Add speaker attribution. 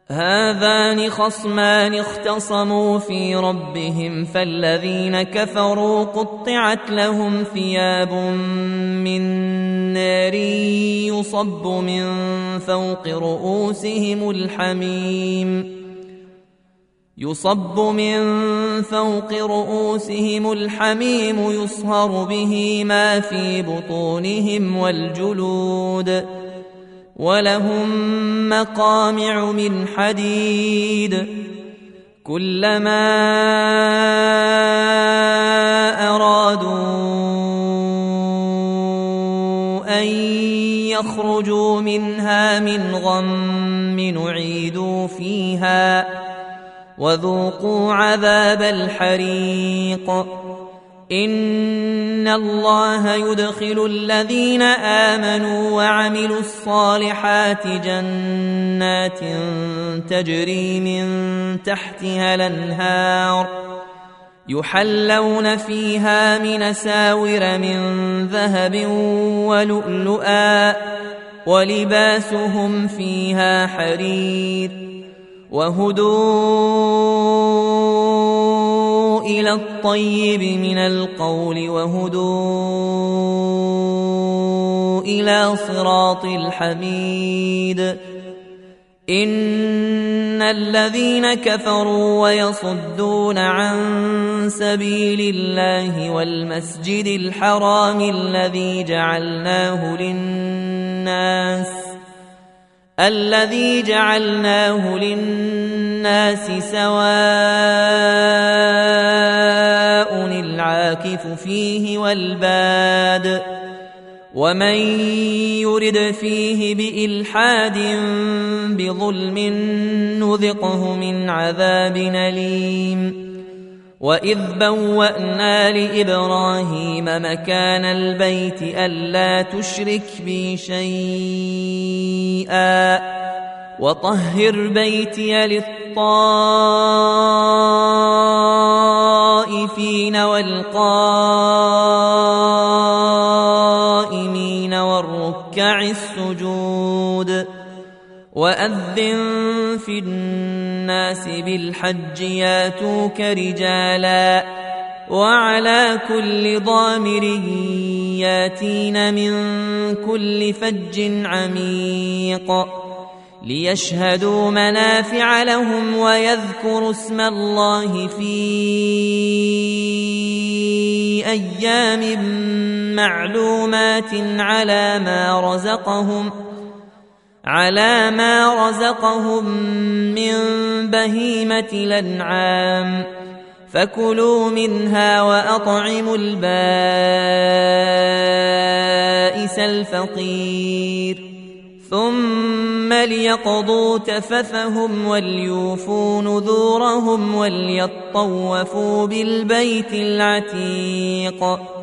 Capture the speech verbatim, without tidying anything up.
Speaker 1: هذان خصمان اختصموا في ربهم فالذين كفروا قطعت لهم ثياب من نار يصب من فوق رؤوسهم الحميم يصب من فوق رؤوسهم الحميم يصهر به ما في بطونهم والجلود ولهم مقامع من حديد كلما أرادوا أن يخرجوا منها من غم نعيدوا فيها وذوقوا عذاب الحريق إن الله يدخل الذين آمنوا وعملوا الصالحات جنات تجري من تحتها الأنهار يحلون فيها من ساور من ذهب ولؤلؤا ولباسهم فيها حرير وهدوا إلى الطيب من القول وهدوا إلى صراط الحميد إن الذين كفروا ويصدون عن سبيل الله والمسجد الحرام الذي جعلناه للناس الذي جعلناه للناس سواء العاكف فيه والباد ومن يرد فيه بإلحاد بظلم نذقه من عذاب أليم وإذ بوأنا لإبراهيم مكان البيت ألا تشرك بي شيئا وطهر بيتي للطائفين والقائمين والركع السجود وأذن في الناس بالحج ياتوك رجالا وعلى كل ضامر ياتين من كل فج عميق ليشهدوا منافع لهم ويذكروا اسم الله في أيام معلومات على ما رزقهم على ما رزقهم من بهيمة الأنعام فكلوا منها وأطعموا البائس الفقير ثم ليقضوا تفثهم وليوفوا نذورهم وليطوفوا بالبيت العتيق